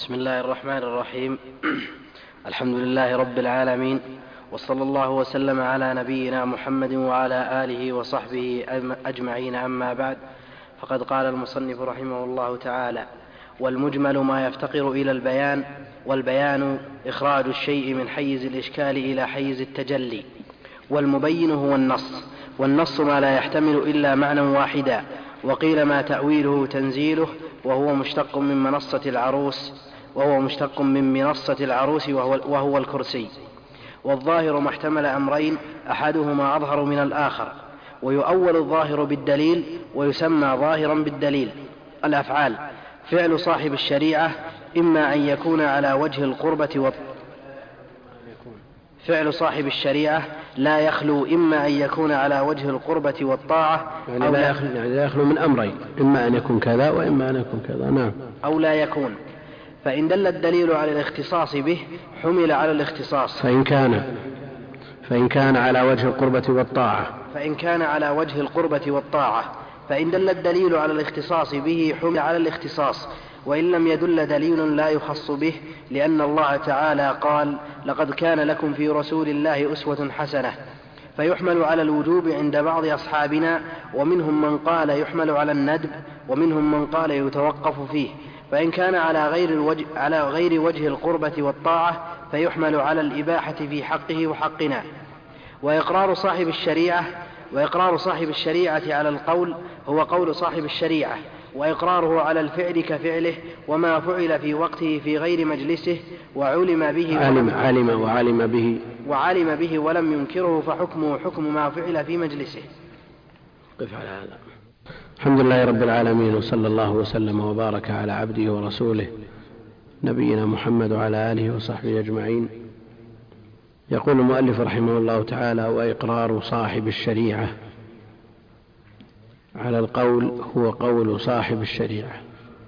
بسم الله الرحمن الرحيم. الحمد لله رب العالمين، وصلى الله وسلم على نبينا محمد وعلى آله وصحبه أجمعين. أما بعد، فقد قال المصنف رحمه الله تعالى: والمجمل ما يفتقر إلى البيان، والبيان إخراج الشيء من حيز الإشكال إلى حيز التجلي، والمبين هو النص، والنص ما لا يحتمل إلا معنى واحدا. وقيل ما تأويله تنزيله، وهو مشتق من منصة العروس وهو الكرسي. والظاهر ما احتمل أمرين، أحدهما أظهر من الآخر، ويؤول الظاهر بالدليل، ويسمى ظاهرا بالدليل. الأفعال: فعل صاحب الشريعة إما أن يكون على وجه القربة فعل صاحب الشريعة لا يخلو إما أن يكون على وجه القربة والطاعة، يعني لا يخلو من أمرين، إما أن يكون كذا وإما أن يكون كذا. نعم. أو لا يكون. فإن دل الدليل على الاختصاص به حمل على الاختصاص، فإن كان على وجه القربة والطاعة. فإن دل الدليل على الاختصاص به حمل على الاختصاص، وإن لم يدل دليل لا يخص به، لأن الله تعالى قال: لقد كان لكم في رسول الله أسوة حسنة. فيحمل على الوجوب عند بعض أصحابنا، ومنهم من قال يحمل على الندب، ومنهم من قال يتوقف فيه. فإن كان على غير وجه القربة والطاعة فيحمل على الإباحة في حقه وحقنا. وإقرار صاحب الشريعة على القول هو قول صاحب الشريعة، وإقراره على الفعل كفعله، وما فعل في وقته في غير مجلسه وعلم به ولم ينكره، فحكمه حكم ما فعل في مجلسه. قف على هذا. الحمد لله رب العالمين، وصلى الله وسلم وبارك على عبده ورسوله نبينا محمد وعلى آله وصحبه أجمعين. يقول المؤلف رحمه الله تعالى: وإقرار صاحب الشريعة على القول هو قول صاحب الشريعة.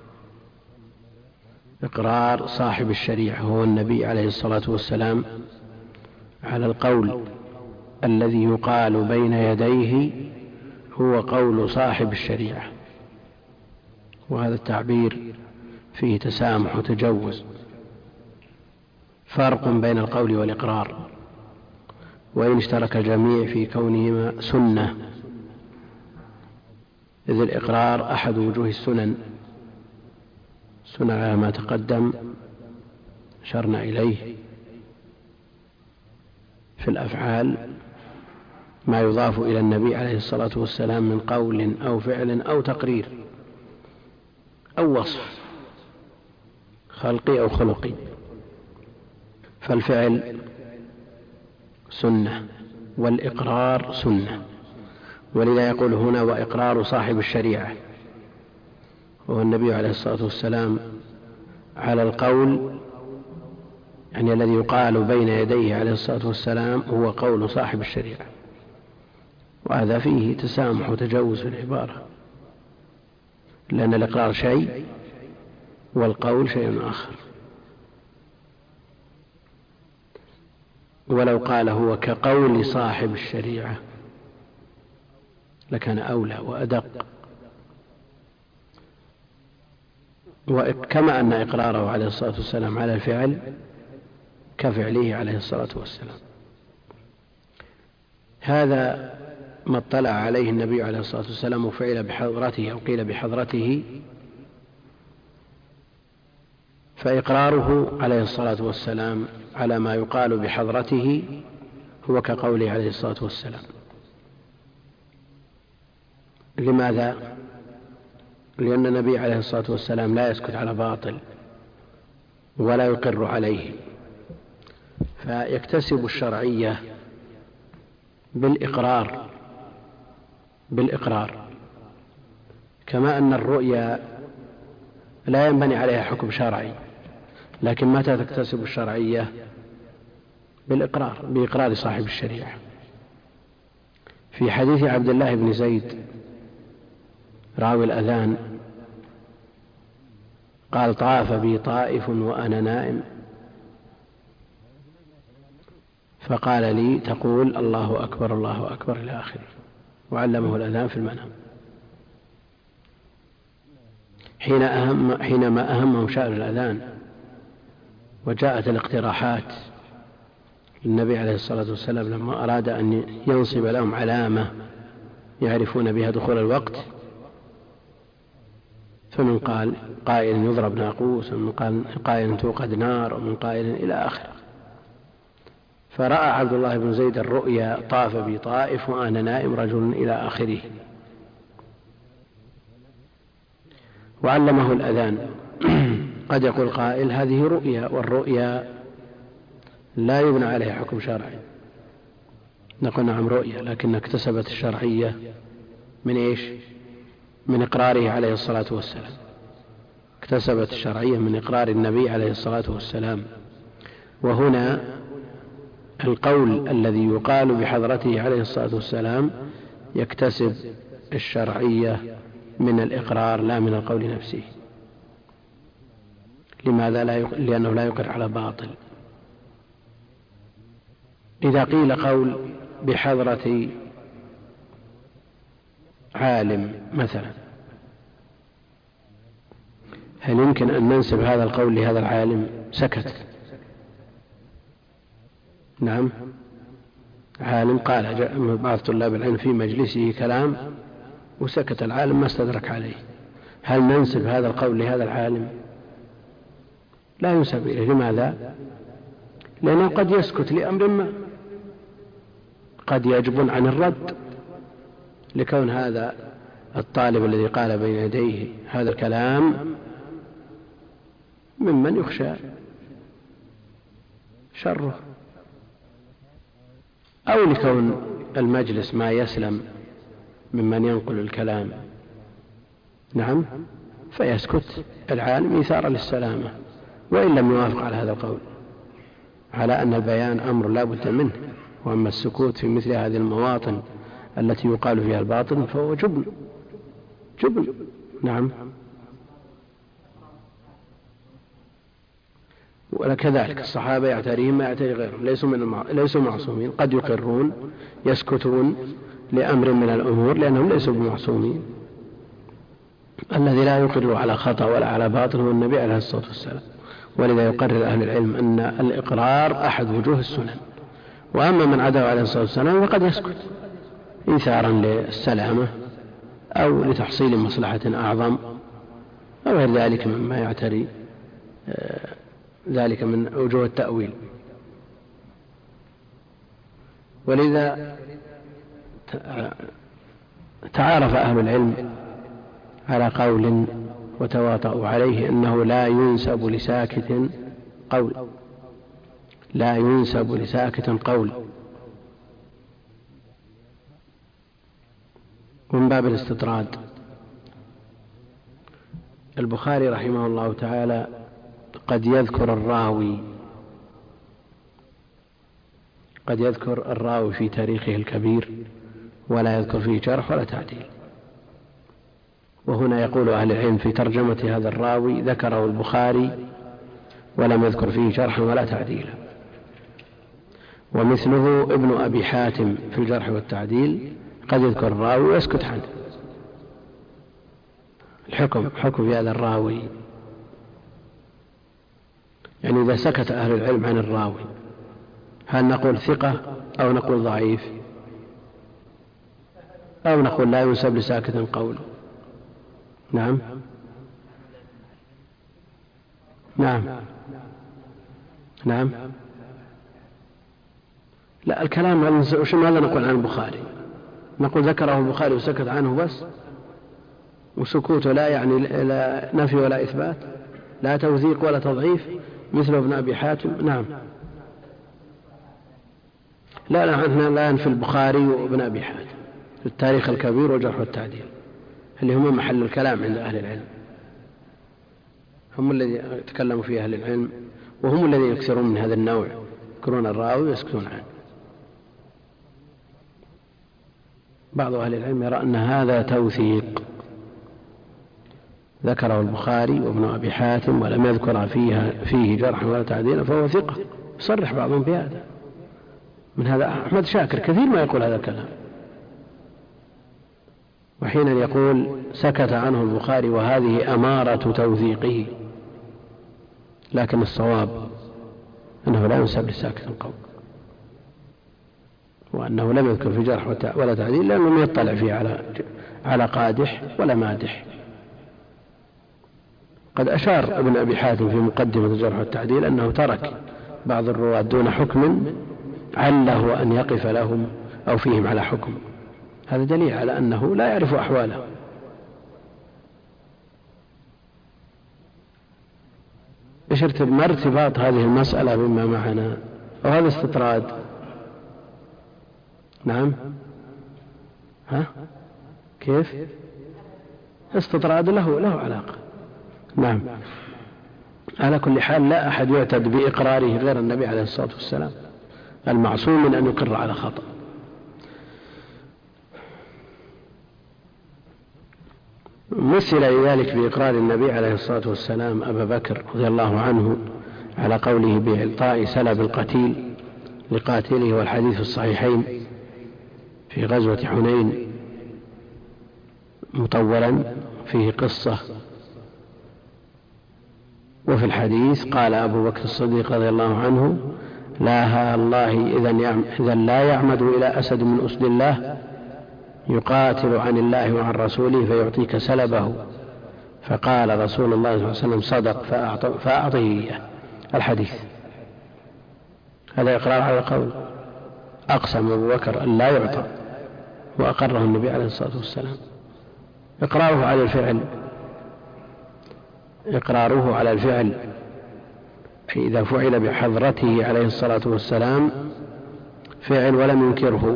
إقرار صاحب الشريعة هو النبي عليه الصلاة والسلام على القول الذي يقال بين يديه هو قول صاحب الشريعة. وهذا التعبير فيه تسامح وتجوز. فرق بين القول والإقرار، وإن اشترك الجميع في كونهما سنة، إذ الإقرار أحد وجوه السنن على ما تقدم أشرنا إليه. في الأفعال ما يضاف إلى النبي عليه الصلاة والسلام من قول أو فعل أو تقرير أو وصف خلقي أو خلقي. فالفعل سنة والإقرار سنة، ولذا يقول هنا: وإقرار صاحب الشريعة، وهو النبي عليه الصلاة والسلام على القول، يعني الذي يقال بين يديه عليه الصلاة والسلام هو قول صاحب الشريعة. وهذا فيه تسامح وتجوز في العبارة، لأن الإقرار شيء والقول شيء آخر. ولو قال هو كقول صاحب الشريعة لكان أولى وأدق. كما أن إقراره عليه الصلاة والسلام على الفعل كفعله عليه الصلاة والسلام. هذا ما اطلع عليه النبي عليه الصلاة والسلام وفعل بحضرته أو قيل بحضرته، فإقراره عليه الصلاة والسلام على ما يقال بحضرته هو كقوله عليه الصلاة والسلام. لماذا؟ لأن النبي عليه الصلاة والسلام لا يسكت على باطل ولا يقر عليه، فيكتسب الشرعية بالإقرار، كما أن الرؤيا لا ينبني عليها حكم شرعي، لكن متى تكتسب الشرعية؟ بإقرار صاحب الشريعة. في حديث عبد الله بن زيد راوي الأذان قال: طاف بي طائف وأنا نائم، فقال لي: تقول الله أكبر الله أكبر إلى آخره، وعلمه الأذان في المنام. حينما أهمهم شأن الأذان وجاءت الاقتراحات للنبي عليه الصلاة والسلام لما أراد أن ينصب لهم علامة يعرفون بها دخول الوقت، فمن قال قائل يضرب ناقوس، ومن قائل توقد نار، ومن قائل إلى آخره. فرأى عبد الله بن زيد الرؤيا طاف بي طائف وأنا نائم رجل إلى آخره، وعلمه الأذان. قد يقول قائل هذه رؤيا، والرؤيا لا يبنى عليها حكم شرعي. نقول نعم رؤيا، لكن اكتسبت الشرعية من إيش؟ من إقراره عليه الصلاة والسلام. اكتسبت الشرعية من إقرار النبي عليه الصلاة والسلام. وهنا القول الذي يقال بحضرته عليه الصلاة والسلام يكتسب الشرعية من الإقرار لا من القول نفسه. لماذا؟ لأنه لا يقر على باطل. إذا قيل قول بحضرة عالم مثلا، هل يمكن أن ننسب هذا القول لهذا العالم؟ سكت. نعم، عالم قال، جاء بعض طلاب العلم في مجلسه كلام وسكت العالم ما استدرك عليه، هل ننسب هذا القول لهذا العالم؟ لا ينسب إليه. لماذا؟ لأنه قد يسكت لأمر ما، قد يجبن عن الرد، لكون هذا الطالب الذي قال بين يديه هذا الكلام ممن يخشى شره، أو لكون المجلس ما يسلم ممن ينقل الكلام. نعم، فيسكت العالم إيثارا للسلامة، وإن لم يوافق على هذا القول، على أن البيان أمر لا بد منه، وأما السكوت في مثل هذه المواطن التي يقال فيها الباطل فهو جبن. نعم، وكذلك الصحابة يعتريهم ما يعتري غيرهم، ليسوا معصومين، قد يقرون يسكتون لأمر من الأمور لأنهم ليسوا بمعصومين. الذي لا يقر على خطأ ولا على باطل هو النبي عليه الصلاة والسلام. ولذا يقرر أهل العلم أن الإقرار أحد وجوه السنن، وأما من عداه عليه الصلاة والسلام فقد يسكت إيثارا للسلامة أو لتحصيل مصلحة أعظم أو غير ذلك مما يعتري ذلك من وجوه التأويل. ولذا تعارف أهل العلم على قول وتواطؤوا عليه أنه لا ينسب لساكت قول، لا ينسب لساكت قول. من باب الاستطراد، البخاري رحمه الله تعالى قد يذكر الراوي في تاريخه الكبير ولا يذكر فيه جرح ولا تعديل. وهنا يقول أهل العلم في ترجمة هذا الراوي ذكره البخاري ولم يذكر فيه جرحا ولا تعديلا. ومثله ابن أبي حاتم في الجرح والتعديل قد يذكر الراوي ويسكت عنه. حكم في هذا الراوي، يعني إذا سكت أهل العلم عن الراوي هل نقول ثقة أو نقول ضعيف أو نقول لا ينسب لساكت قول؟ نعم لا، الكلام ماذا نقول عن البخاري؟ نقول ذكره البخاري وسكت عنه بس، وسكوته لا يعني لا نفي ولا إثبات، لا توثيق ولا تضعيف مثل ابن أبي حاتم. نعم، لا ينفي البخاري وابن أبي حاتم في التاريخ الكبير والجرح والتعديل اللي هم محل الكلام عند أهل العلم، هم الذين تكلموا فيه أهل العلم، وهم الذين يكثرون من هذا النوع، يذكرون الراوي ويسكتون عنه. بعض أهل العلم يرى أن هذا توثيق، ذكره البخاري وابن أبي حاتم ولم يذكر فيه جرح ولا تعديل فهو ثقة. يصرح بعضهم بهذا، من هذا أحمد شاكر كثير ما يقول هذا الكلام، وحين يقول سكت عنه البخاري وهذه أمارة توثيقه. لكن الصواب أنه لا ينسب لساكت القول، وأنه لم يذكر في جرح ولا تعديل لأنه لم يطلع فيه على قادح ولا مادح. قد أشار ابن أبي حاتم في مقدمة الجرح والتعديل أنه ترك بعض الرواة دون حكم عله أن يقف لهم أو فيهم على حكم، هذا دليل على أنه لا يعرف أحواله. ما ارتباط هذه المسألة بما معنا؟ وهذا استطراد. نعم، كيف استطراد له علاقة. نعم، على كل حال لا أحد يعتد بإقراره غير النبي عليه الصلاة والسلام، المعصوم من أن يقر على خطأ. مثل لذلك بإقرار النبي عليه الصلاة والسلام أبا بكر رضي الله عنه على قوله بإعطاء سلب القتيل لقاتله، والحديث في الصحيحين في غزوة حنين مطولا فيه قصة. وفي الحديث قال أبو بكر الصديق رضي الله عنه: لا الله إذا لا يعمد إلى أسد من أسد الله يقاتل عن الله وعن رسوله فيعطيك سلبه. فقال رسول الله صلى الله عليه وسلم: صدق فأعطه إياه. الحديث هذا إقرار على القول، أقسم أبو بكر أن لا يعطى وأقره النبي عليه الصلاة والسلام. إقراره على الفعل أي إذا فعل بحضرته عليه الصلاة والسلام فعل ولم ينكره،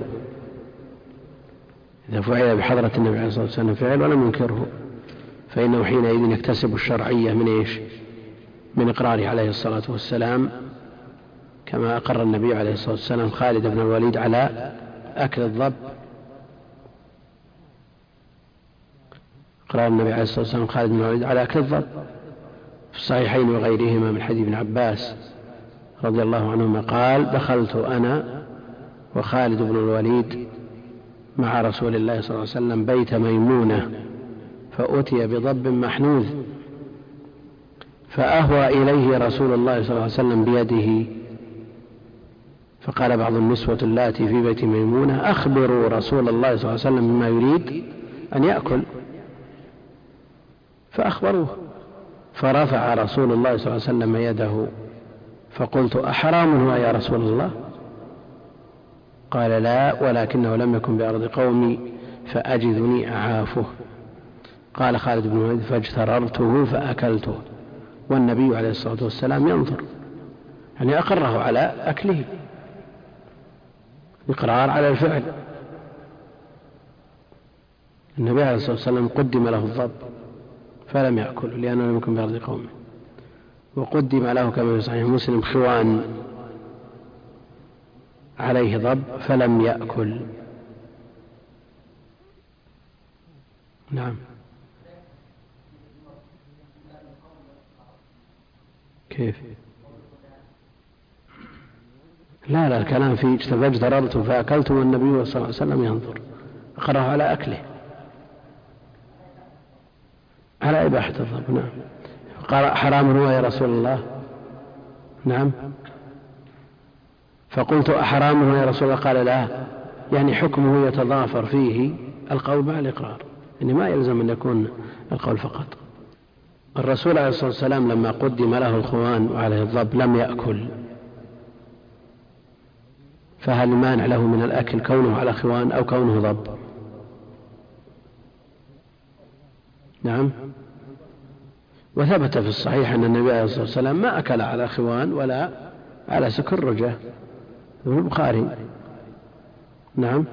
إذا فعل بحضرة النبي عليه الصلاة والسلام فعل ولم ينكره فإنه حينئذ يكتسب الشرعية من إقراره عليه الصلاة والسلام، كما أقر النبي عليه الصلاة والسلام خالد بن الوليد على أكل الضب. أقر النبي عليه الصلاة والسلام خالد بن الوليد على أكل الضب في الصحيحين وغيرهما من حديث ابن عباس رضي الله عنهما قال: دخلت أنا وخالد بن الوليد مع رسول الله صلى الله عليه وسلم بيت ميمونة فأتي بضب محنوذ فأهوى إليه رسول الله صلى الله عليه وسلم بيده، فقال بعض النسوة اللاتي في بيت ميمونة: أخبروا رسول الله صلى الله عليه وسلم بما يريد أن يأكل. فأخبروه، فرفع رسول الله صلى الله عليه وسلم يده فقلت: أحرام هو يا رسول الله؟ قال: لا، ولكنه لم يكن بأرض قومي فأجدني أعافه. قال خالد بن الوليد: فاجتررته فأكلته، والنبي عليه الصلاة والسلام ينظر، يعني أقره على أكله، إقرار على الفعل. النبي عليه الصلاة والسلام قدم له الضب فلم يأكل لأنه لم يكن بأرض قومه، وقدم له كما في صحيح مسلم خوان عليه ضب فلم يأكل. نعم، كيف؟ لا الكلام في فاجتررت فأكلت والنبي صلى الله عليه وسلم ينظر، أقره على أكله، على إباحة الضب. نعم. قال: حرام هو يا رسول الله؟ نعم. فقلت: أحرام هو يا رسول الله؟ قال: لا، يعني حكمه يتضافر فيه القول مع الإقرار، يعني ما يلزم أن يكون القول فقط. الرسول عليه الصلاة والسلام لما قدم له الخوان وعليه الضب لم يأكل، فهل مانع له من الأكل كونه على خوان أو كونه ضب؟ نعم. وثبت في الصحيح أن النبي عليه الصلاة والسلام ما أكل على خوان ولا على سكرجة، في البخاري. نعم.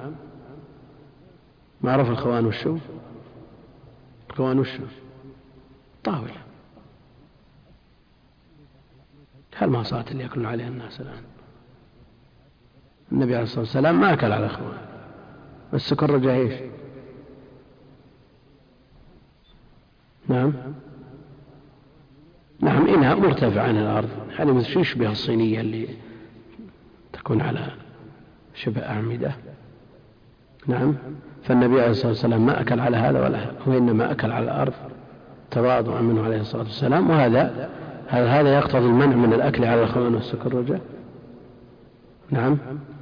معروف الخوان والشو؟ الخوان والشو طاولة، هالمعصات اللي يأكلون عليها الناس الآن. النبي عليه الصلاة والسلام ما أكل على خوان، والسكرجة إيش؟ نعم. نعم، إنها مرتفع عن الأرض، يعني مثل يشبه الصينية اللي تكون على شبه أعمدة. نعم. فالنبي عليه الصلاة والسلام ما أكل على هذا ولا هذا، وإنما أكل على الأرض تواضعا منه عليه الصلاة والسلام، وهذا هل هذا يقتضي المنع من الأكل على الإخوان والسكرجة؟ نعم.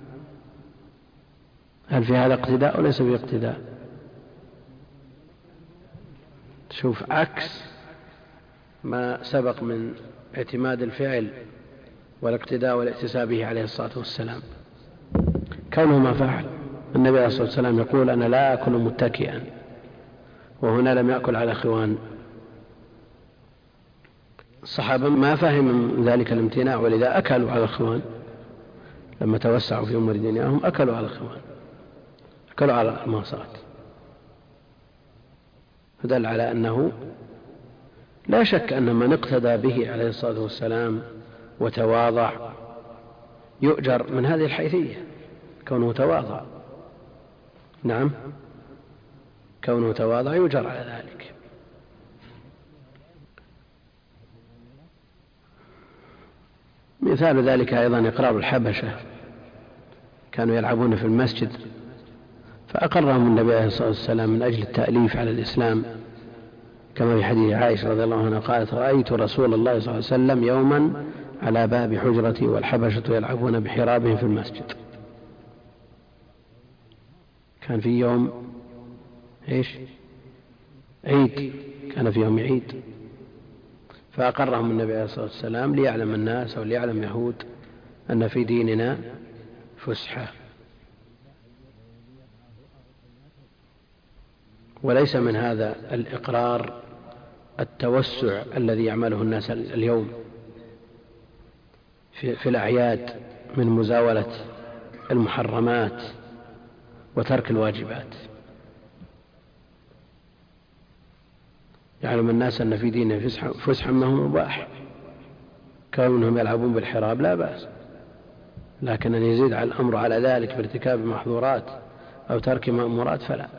هل في هذا اقتداء وليس في اقتداء؟ شوف عكس ما سبق من اعتماد الفعل والاقتداء والاحتساب به عليه الصلاة والسلام، كونه ما فعل. النبي عليه الصلاة والسلام يقول: أنا لا أكل متكئا، وهنا لم يأكل على خوان. الصحابة ما فهم ذلك الامتناع، ولذا أكلوا على الخوان لما توسعوا في أمور دنياهم، أكلوا على الخوان، أكلوا على الماصات. فدل على أنه لا شك أن من اقتدى به عليه الصلاة والسلام وتواضع يؤجر من هذه الحيثية، كونه تواضع. نعم، كونه تواضع يؤجر على ذلك. مثال ذلك أيضا إقرار الحبشة، كانوا يلعبون في المسجد فأقرهم النبي عليه الصلاة والسلام من أجل التأليف على الإسلام، كما في حديث عائشة رضي الله عنها قالت: رأيت رسول الله صلى الله عليه وسلم يوما على باب حجرتي والحبشة يلعبون بحرابهم في المسجد. كان في يوم عيد، كان في يوم عيد، فأقرهم النبي عليه الصلاة والسلام ليعلم الناس أو ليعلم يهود أن في ديننا فسحة. وليس من هذا الإقرار التوسع الذي يعمله الناس اليوم في الأعياد من مزاولة المحرمات وترك الواجبات. يعلم الناس أن في ديننا فسحة ما هو مباح، كونهم يلعبون بالحراب لا بأس، لكن أن يزيد على الأمر على ذلك بارتكاب محظورات أو ترك مأمورات فلا.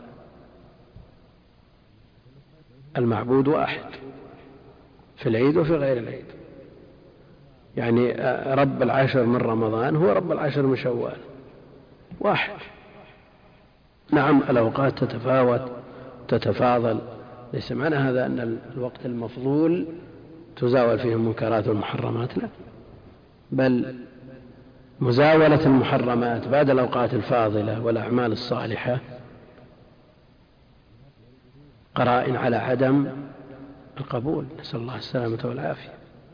المعبود واحد في العيد وفي غير العيد، يعني رب العشر من رمضان هو رب العشر من شوال، واحد. نعم الأوقات تتفاوت تتفاضل، ليس معنى هذا أن الوقت المفضول تزاول فيه المنكرات والمحرمات، لا، بل مزاولة المحرمات بعد الأوقات الفاضلة والأعمال الصالحة قرائن على عدم القبول، نسأل الله السلامة والعافية.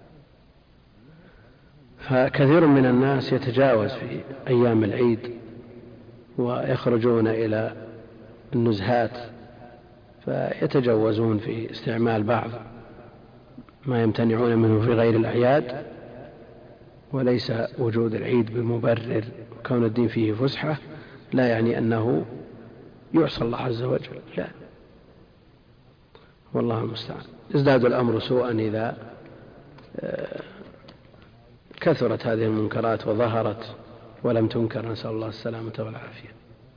فكثير من الناس يتجاوز في أيام العيد ويخرجون إلى النزهات، فيتجوزون في استعمال بعض ما يمتنعون منه في غير الأعياد، وليس وجود العيد بمبرر كون الدين فيه فسحة لا يعني أنه يعصى الله عز وجل، لا، والله المستعان. ازداد الأمر سوءا إذا كثرت هذه المنكرات وظهرت ولم تنكر، نسأل الله السلامة والعافية.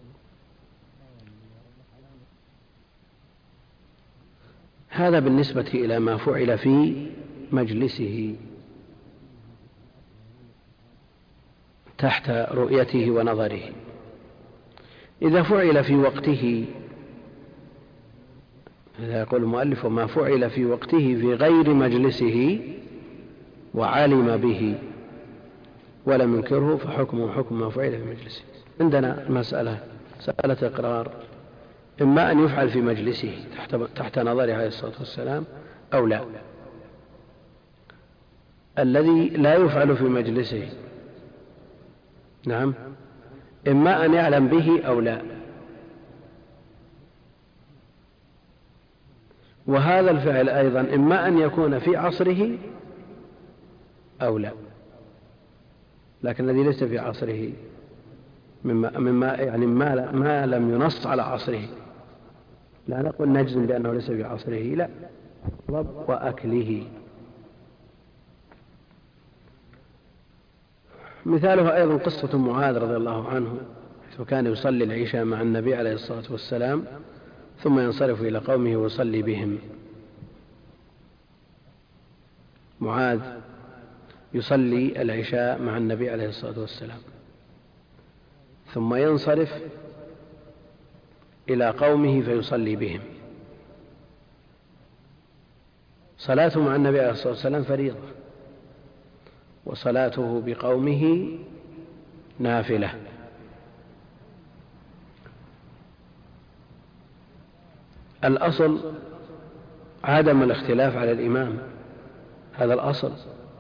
هذا بالنسبة إلى ما فعل في مجلسه تحت رؤيته ونظره. إذا فعل في وقته، إذا يقول المؤلف: ما فعل في وقته في غير مجلسه وعلم به ولم ينكره فحكمه حكم ما فعل في مجلسه. عندنا مسألة إقرار، إما أن يفعل في مجلسه تحت نظره عليه الصلاة والسلام أو لا. الذي لا يفعل في مجلسه، نعم، إما أن يعلم به أو لا، وهذا الفعل أيضا إما أن يكون في عصره أو لا، لكن الذي ليس في عصره مما يعني ما لم ينص على عصره، لا نقول نجزم بأنه ليس في عصره، لا، وأكله. مثالها أيضا قصة معاذ رضي الله عنه، وكان يصلي العشاء مع النبي عليه الصلاة والسلام ثم ينصرف إلى قومه ويصلي بهم. معاذ يصلي العشاء مع النبي عليه الصلاة والسلام ثم ينصرف إلى قومه فيصلي بهم. صلاته مع النبي عليه الصلاة والسلام فريضة، وصلاته بقومه نافلة. الأصل عدم الاختلاف على الإمام، هذا الأصل،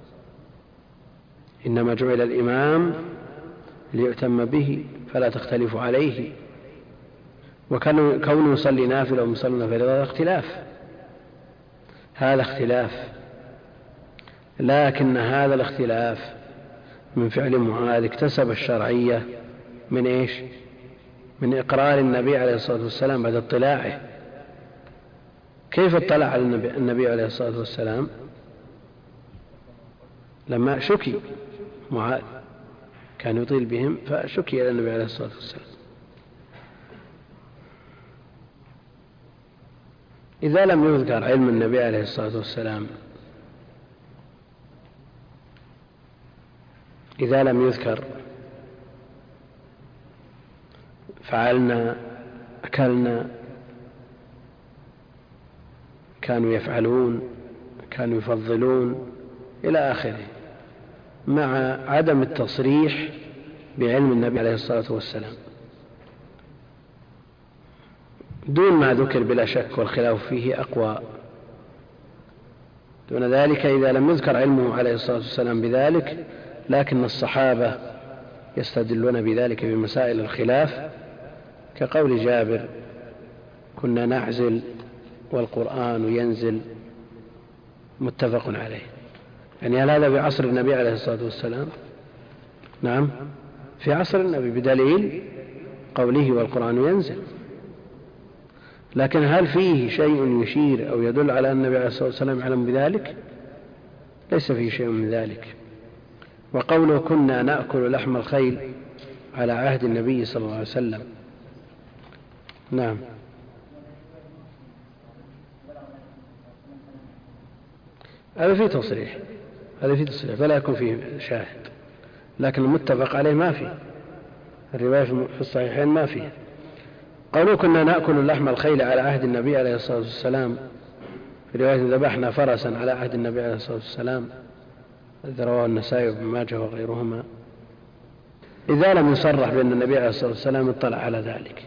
إنما جعل الإمام ليؤتم به فلا تختلف عليه. وكونه يصلي نافلة ويصلون فريضة هذا اختلاف، هذا اختلاف، لكن هذا الاختلاف من فعل معاذ اكتسب الشرعية من إيش؟ من إقرار النبي عليه الصلاة والسلام بعد اطلاعه. كيف اطلع على النبي عليه الصلاة والسلام؟ لما شكي معاذ كان يطيل بهم فشكي إلى النبي عليه الصلاة والسلام. إذا لم يذكر علم النبي عليه الصلاة والسلام، إذا لم يذكر فعلنا، أكلنا، كانوا يفعلون، كانوا يفضلون إلى آخره، مع عدم التصريح بعلم النبي عليه الصلاة والسلام دون ما ذكر بلا شك، والخلاف فيه أقوى. دون ذلك إذا لم يذكر علمه عليه الصلاة والسلام بذلك، لكن الصحابة يستدلون بذلك بمسائل الخلاف، كقول جابر: كنا نعزل والقرآن ينزل، متفق عليه. يعني هل هذا في عصر النبي عليه الصلاة والسلام؟ نعم، في عصر النبي، بدليل قوله والقرآن ينزل. لكن هل فيه شيء يشير أو يدل على أن النبي عليه الصلاة والسلام يعلم بذلك؟ ليس فيه شيء من ذلك. وقوله كنا نأكل لحم الخيل على عهد النبي صلى الله عليه وسلم، نعم، هذا فيه تصريح، هذا فيه تصريح فلا يكون فيه شاهد، لكن المتفق عليه ما فيه، الرواية في الصحيحين ما فيه. قالوا كنا نأكل لحم الخيل على عهد النبي عليه الصلاة والسلام، في رواية ذبحنا فرسا على عهد النبي عليه الصلاة والسلام، الذي رواه النسائي وابن ماجه وغيرهما، إذا لم يصرح بأن النبي عليه الصلاة والسلام اطلع على ذلك.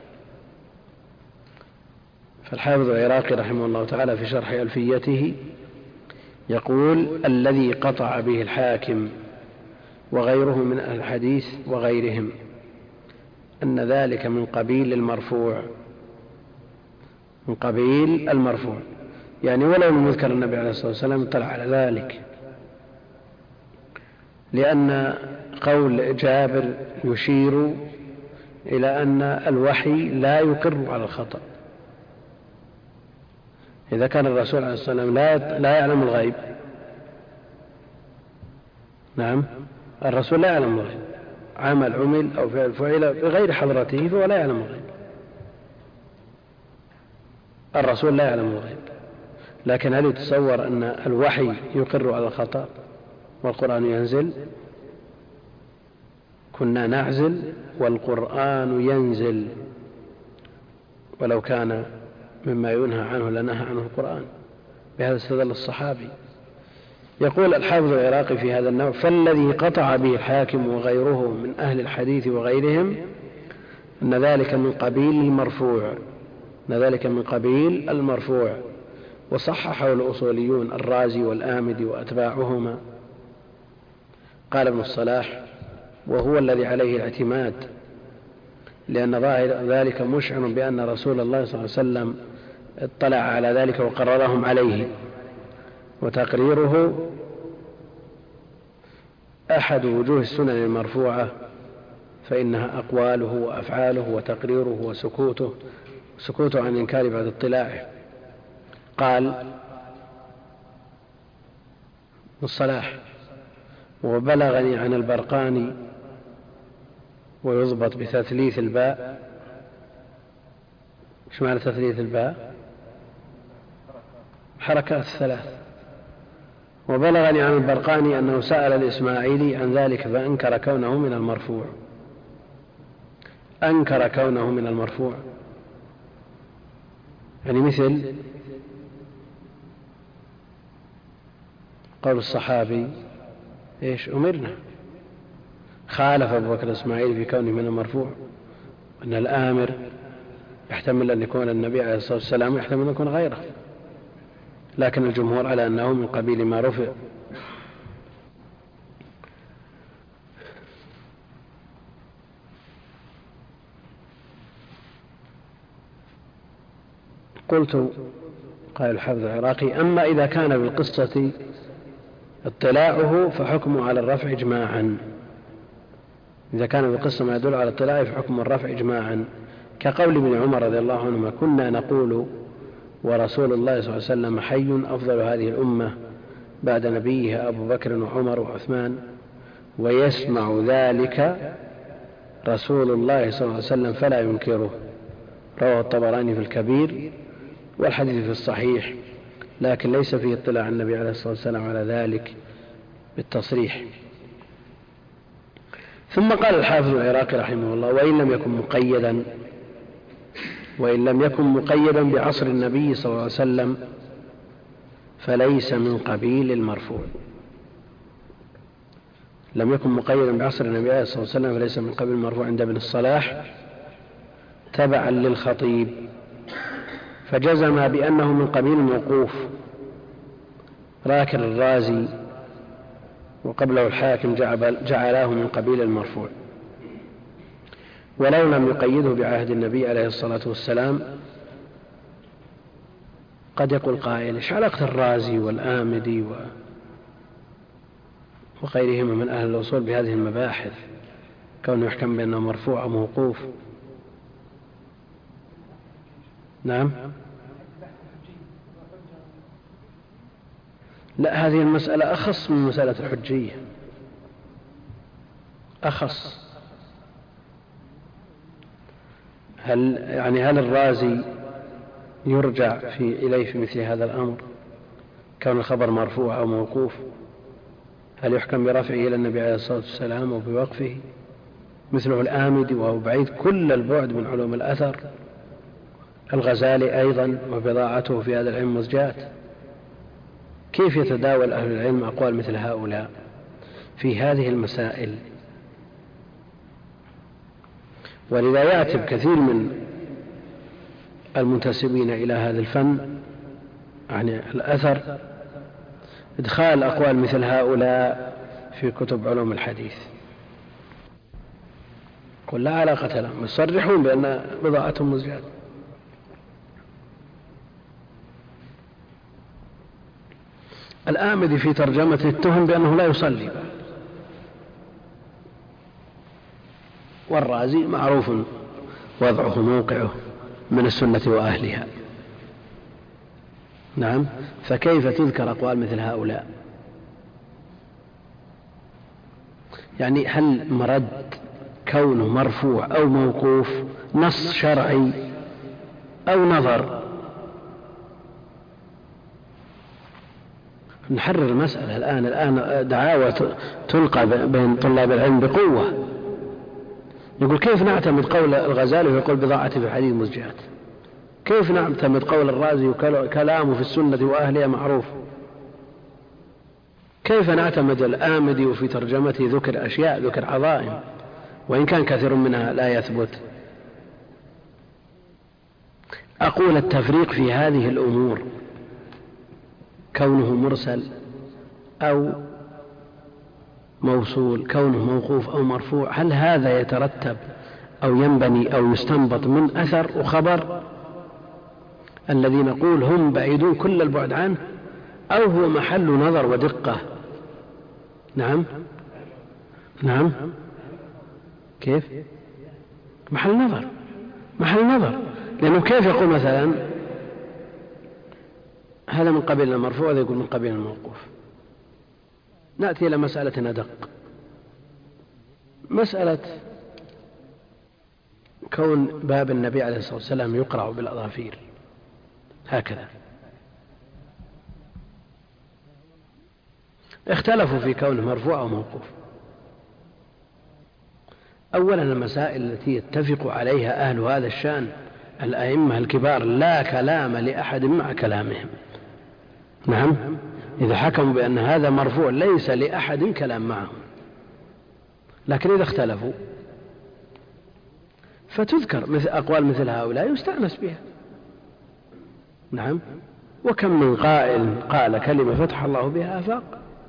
فالحافظ العراقي رحمه الله تعالى في شرح ألفيته يقول: الذي قطع به الحاكم وغيره من أهل الحديث وغيرهم أن ذلك من قبيل المرفوع، من قبيل المرفوع، يعني ولو لم يذكر النبي عليه الصلاة والسلام اطلع على ذلك، لأن قول جابر يشير إلى أن الوحي لا يقر على الخطأ. إذا كان الرسول عليه الصلاة والسلام لا يعلم الغيب، نعم، الرسول لا يعلم الغيب، عمل عمل أو فعل فعل بغير حضرته فهو لا يعلم الغيب، الرسول لا يعلم الغيب. لكن هل يتصور أن الوحي يقر على الخطأ والقرآن ينزل؟ كنا نعزل والقرآن ينزل، ولو كان مما ينهى عنه لنهى عنه القرآن، بهذا استدل الصحابي. يقول الحافظ العراقي في هذا النوع: فالذي قطع به الحاكم وغيره من أهل الحديث وغيرهم أن ذلك من قبيل المرفوع، أن ذلك من قبيل المرفوع. وصححه الأصوليون الرازي والآمدي وأتباعهما. قال ابن الصلاح: وهو الذي عليه الاعتماد، لأن ظاهر ذلك مشعر بأن رسول الله صلى الله عليه وسلم اطلع على ذلك وقررهم عليه، وتقريره أحد وجوه السنن المرفوعة، فإنها أقواله وأفعاله وتقريره وسكوته عن إنكار بعد اطلاعه. قال الصلاح: وبلغني عن البرقاني، ويضبط بتثليث الباء. ايش معنى تثليث الباء؟ حركات الثلاث. وبلغني عن البرقاني أنه سأل الإسماعيلي عن ذلك فأنكر كونه من المرفوع، أنكر كونه من المرفوع، يعني مثل قول الصحابي إيش أمرنا؟ خالف أبو بكر الإسماعيلي في كونه من المرفوع، أن الآمر يحتمل أن يكون النبي عليه الصلاة والسلام ويحتمل أن يكون غيره، لكن الجمهور على أنه من قبيل ما رفع. قلت قال الحافظ العراقي: أما إذا كان بالقصة اطلاعه فحكمه على الرفع إجماعا. إذا كان بالقصة ما يدل على اطلاعه فحكم الرفع إجماعا، كقول ابن عمر رضي الله عنهما: كنا نقول ورسول الله صلى الله عليه وسلم حي أفضل هذه الأمة بعد نبيه أبو بكر وعمر وعثمان، ويسمع ذلك رسول الله صلى الله عليه وسلم فلا ينكره. رواه الطبراني في الكبير، والحديث في الصحيح، لكن ليس فيه اطلاع النبي عليه الصلاة والسلام على ذلك بالتصريح. ثم قال الحافظ العراقي رحمه الله: وإن لم يكن مقيدا بعصر النبي صلى الله عليه وسلم فليس من قبيل المرفوع. لم يكن مقيدا بعصر النبي عليه الصلاة والسلام فليس من قبيل المرفوع عند ابن الصلاح تبعا للخطيب، فجزم بأنه من قبيل الموقوف، راكن الرازي وقبله الحاكم جعلاه من قبيل المرفوع. ولو لم يقيده بعهد النبي عليه الصلاة والسلام قد يقول قائل: ايش علاقة الرازي والآمدي وغيرهما من أهل الأصول بهذه المباحث، كونه يحكم بأنه مرفوع أو موقوف؟ نعم، لا، هذه المسألة أخص من مسألة الحجية، أخص. هل الرازي يرجع إليه في مثل هذا الأمر، كون الخبر مرفوع أو موقوف؟ هل يحكم برفعه إلى النبي عليه الصلاة والسلام وبوقفه مثله الآمدي وهو بعيد كل البعد من علوم الأثر؟ الغزالي أيضا وبضاعته في هذا العلم مزجات. كيف يتداول أهل العلم أقوال مثل هؤلاء في هذه المسائل؟ ولذا يعتب كثير من المنتسبين إلى هذا الفن يعني الأثر إدخال أقوال مثل هؤلاء في كتب علوم الحديث. قل لا علاقة لهم، يصرحون بأن بضاعتهم مزجات. الآمدي في ترجمته اتهم بأنه لا يصلي، والرازي معروف وضعه موقعه من السنة وأهلها. نعم، فكيف تذكر أقوال مثل هؤلاء؟ يعني هل مرد كونه مرفوع أو موقوف نص شرعي أو نظر؟ نحرر المسألة الآن دعاوى تلقى بين طلاب العلم بقوة. يقول: كيف نعتمد قول الغزالي ويقول بضاعة في حديث مزجات؟ كيف نعتمد قول الرازي وكلامه في السنة وأهلها معروف؟ كيف نعتمد الآمدي وفي ترجمته ذكر أشياء، ذكر عظائم، وإن كان كثير منها لا يثبت؟ أقول: التفريق في هذه الأمور كونه مرسل أو موصول، كونه موقوف أو مرفوع، هل هذا يترتب أو ينبني أو يستنبط من أثر وخبر الذي نقول هم بعيدون كل البعد عنه، أو هو محل نظر ودقة؟ نعم، كيف محل نظر؟ لأنه كيف يقول مثلا هذا من قبيل المرفوع وهذا يقول من قبيل الموقوف؟ نأتي إلى مسألة أدق، مسألة كون باب النبي عليه الصلاة والسلام يقرع بالأظافير هكذا. اختلفوا في كونه مرفوع أو موقوف. أولا المسائل التي يتفق عليها أهل هذا الشأن الأئمة الكبار لا كلام لأحد مع كلامهم. نعم، إذا حكموا بأن هذا مرفوع ليس لأحد كلام معهم، لكن إذا اختلفوا فتذكر مثل أقوال مثل هؤلاء يستأنس بها. نعم. وكم من قائل قال كلمة فتح الله بها آفاق،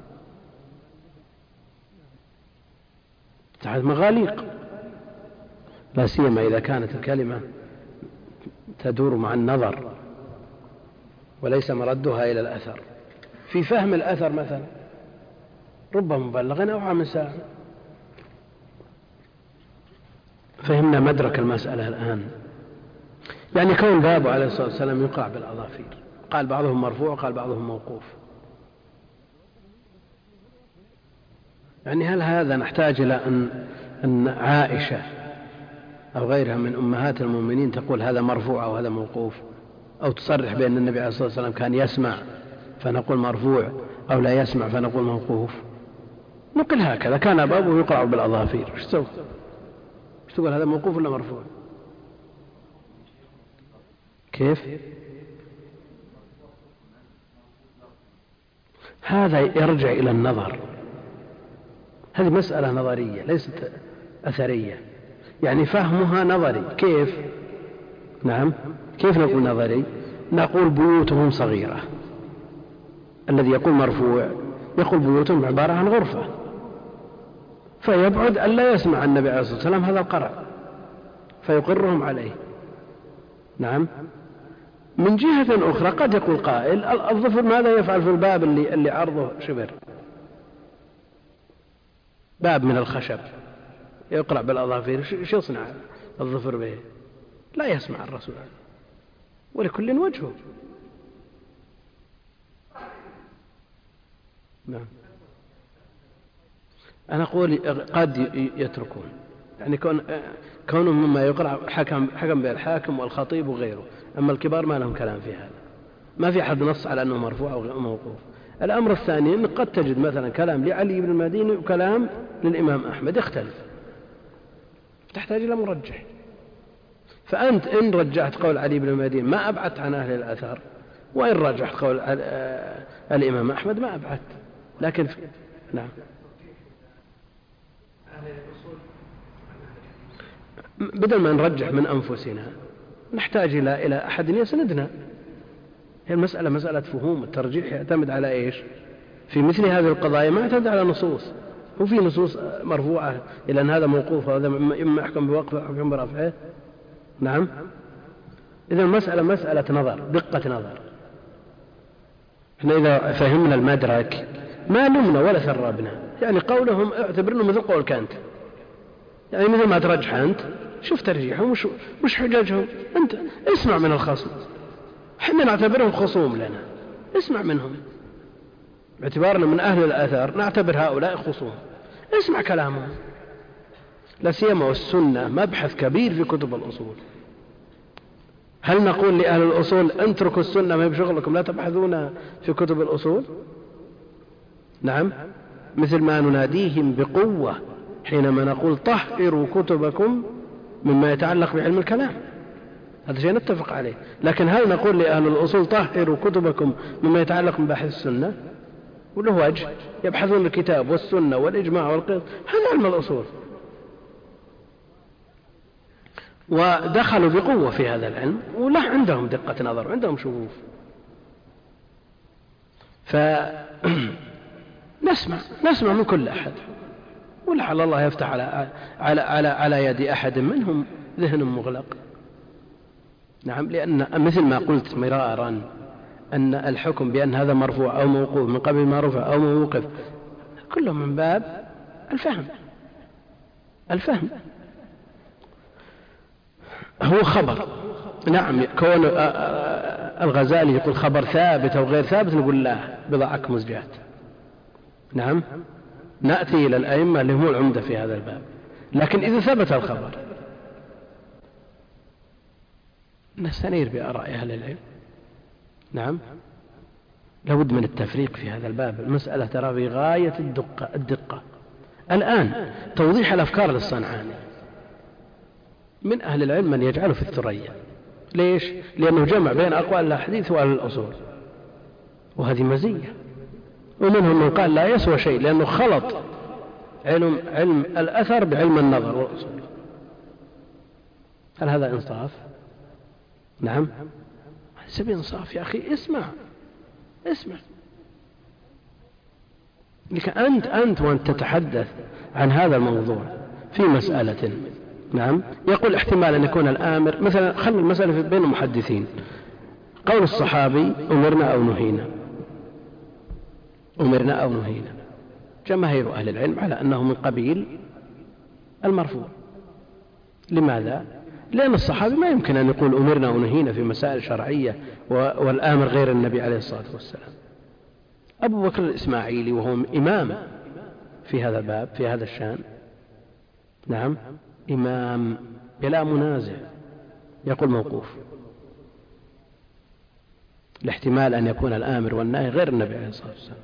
تحت مغاليق، لا سيما إذا كانت الكلمة تدور مع النظر وليس مردها إلى الأثر. في فهم الأثر مثلا رب مبلغ أو عام ساعة. فهمنا مدرك المسألة الآن. يعني كون بابه عليه الصلاة والسلام يقع بالأظافير، قال بعضهم مرفوع وقال بعضهم موقوف. يعني هل هذا نحتاج إلى أن عائشة أو غيرها من أمهات المؤمنين تقول هذا مرفوع أو هذا موقوف، أو تصرح بأن النبي عليه الصلاة والسلام كان يسمع فنقول مرفوع أو لا يسمع فنقول موقوف؟ نقل هكذا كان بابه يقرأ بالأظافير. ايش تسوي؟ ايش تقول هذا موقوف ولا مرفوع؟ كيف؟ هذا يرجع إلى النظر، هذه مسألة نظرية ليست أثرية، يعني فهمها نظري. كيف؟ نعم، كيف نقول نظري؟ نقول بيوتهم صغيرة، الذي يقول مرفوع يقول بيوتهم عبارة عن غرفة، فيبعد أن لا يسمع النبي عليه الصلاة والسلام هذا القرع فيقرهم عليه. نعم. من جهة أخرى قد يقول قائل الظفر ماذا يفعل في الباب اللي عرضه شبر، باب من الخشب يقرأ بالأظافير، شو يصنع الظفر به؟ لا يسمع الرسول، ولكل وجهه. نعم. أنا أقول قد يتركون، يعني كونهم مما يقرأ حكم به الحاكم والخطيب وغيره، أما الكبار ما لهم كلام في هذا، ما في أحد نص على أنه مرفوع أو موقوف. الأمر الثاني أن قد تجد مثلا كلام لعلي بن المديني وكلام للإمام أحمد يختلف، تحتاج إلى مرجح. فأنت إن رجحت قول علي بن المديني ما أبعدت عن أهل الأثر، وإن رجحت قول الإمام أحمد ما أبعدت. لكن نعم، بدل ما نرجح من أنفسنا نحتاج إلى أحد يسندنا. هي المسألة مسألة فهوم. الترجيح يعتمد على إيش؟ في مثل هذه القضايا ما يعتمد على نصوص، وفي نصوص مرفوعة إلى أن هذا موقوف وهذا إما يحكم بوقفه أو يحكم برفعه. نعم. إذا المسألة مسألة نظر، دقة نظر. احنا إذا فهمنا المدرك ما لمنا ولا ثربنا، يعني قولهم اعتبرنا مثل قول كانت، يعني مثل ما ترجح أنت شوف ترجيحهم وش حججهم، أنت اسمع من الخصم. احنا نعتبرهم خصوم لنا، اسمع منهم. باعتبارنا من أهل الآثار نعتبر هؤلاء خصوم، اسمع كلامهم. لا سيما والسنة مبحث كبير في كتب الأصول. هل نقول لأهل الأصول اتركوا السنة ما بشغلكم لا تبحثون في كتب الأصول؟ نعم، مثل ما نناديهم بقوة حينما نقول طهروا كتبكم مما يتعلق بعلم الكلام، هذا شيء نتفق عليه. لكن هل نقول لأهل الأصول طهروا كتبكم مما يتعلق ببحث السنة؟ وله وجه، يبحثون الكتاب والسنة والإجماع والقياس، هذا علم الأصول. ودخلوا بقوة في هذا العلم، ولا عندهم دقة نظر وعندهم شغوف. نسمع من كل أحد، ولعل الله يفتح على يد أحد منهم ذهن مغلق. نعم، لأن مثل ما قلت مرارا أن الحكم بأن هذا مرفوع أو موقوف من قبل ما رفع أو موقف كله من باب الفهم. هو خبر، نعم، كون الغزالي يقول خبر ثابت أو غير ثابت نقول لا، بضعك مزجات. نعم، نأتي إلى الأئمة اللي هم العمدة في هذا الباب. لكن إذا ثبت الخبر نستنير بآراء أهل العلم. نعم، لابد من التفريق في هذا الباب. المسألة ترى في غاية الدقة. الآن توضيح الأفكار للصنعاني من أهل العلم من يجعله في الثريا. ليش؟ لأنه جمع بين أقوال الحديث وأهل الأصول، وهذه مزية. ومنهم من قال لا يسوى شيء، لأنه خلط علم الأثر بعلم النظر والأصول. هل هذا إنصاف؟ نعم، ليس بإنصاف يا أخي. اسمع لك أنت وأنت تتحدث عن هذا الموضوع في مسألة، نعم، يقول احتمال أن يكون الآمر مثلا، خلي المسألة بين المحدثين، قول الصحابي أمرنا أو نهينا، جماهير أهل العلم على أنه من قبيل المرفوع. لماذا؟ لأن الصحابي ما يمكن أن يقول أمرنا ونهينا في مسائل شرعية والآمر غير النبي عليه الصلاة والسلام. أبو بكر الإسماعيلي وهو إمام في هذا الباب في هذا الشأن، نعم، إمام بلا منازع، يقول موقوف، لاحتمال أن يكون الآمر والنهي غير النبي عليه الصلاة والسلام.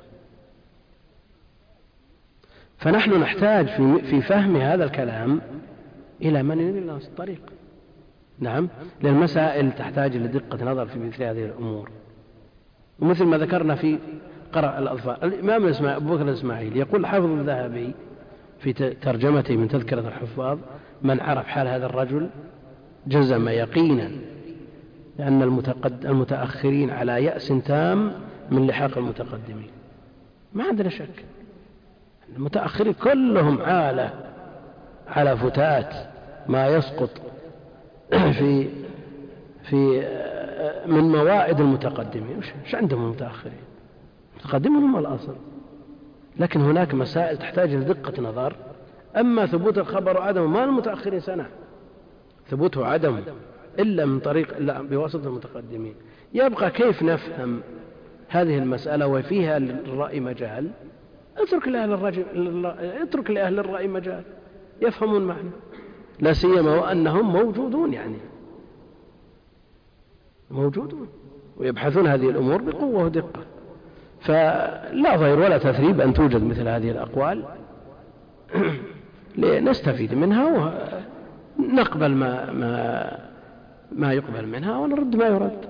فنحن نحتاج في فهم هذا الكلام إلى من ينير لنا الطريق، نعم، لأن المسائل تحتاج لدقة نظر في مثل هذه الأمور. ومثل ما ذكرنا في قرأ الأظفار، الإمام أبو بكر الإسماعيلي يقول حافظ الذهبي في ترجمته من تذكرة الحفاظ: من عرف حال هذا الرجل جزم يقينا لأن المتأخرين على يأس تام من لحاق المتقدمين. ما عندنا شك، المتأخرين كلهم على فتات ما يسقط في من موائد المتقدمين. وش عندهم المتأخرين؟ المتقدمين هم الأصل، لكن هناك مسائل تحتاج لدقة نظر. أما ثبوت الخبر وعدم، ما المتأخرين سنة ثبوته عدم إلا من طريق إلا بواسطة المتقدمين. يبقى كيف نفهم هذه المسألة وفيها للرأي مجال؟ اترك لأهل الرأي مجال يفهمون معنى، لا سيما وأنهم موجودون، يعني موجودون ويبحثون هذه الأمور بقوة ودقة. فلا ضير ولا تثريب أن توجد مثل هذه الأقوال لنستفيد منها ونقبل ما يقبل منها ونرد ما يرد.